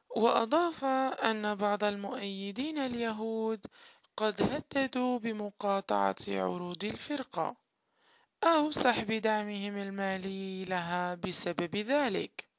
وأضاف أن بعض المؤيدين اليهود قد هددوا بمقاطعة عروض الفرقة أو سحب دعمهم المالي لها بسبب ذلك.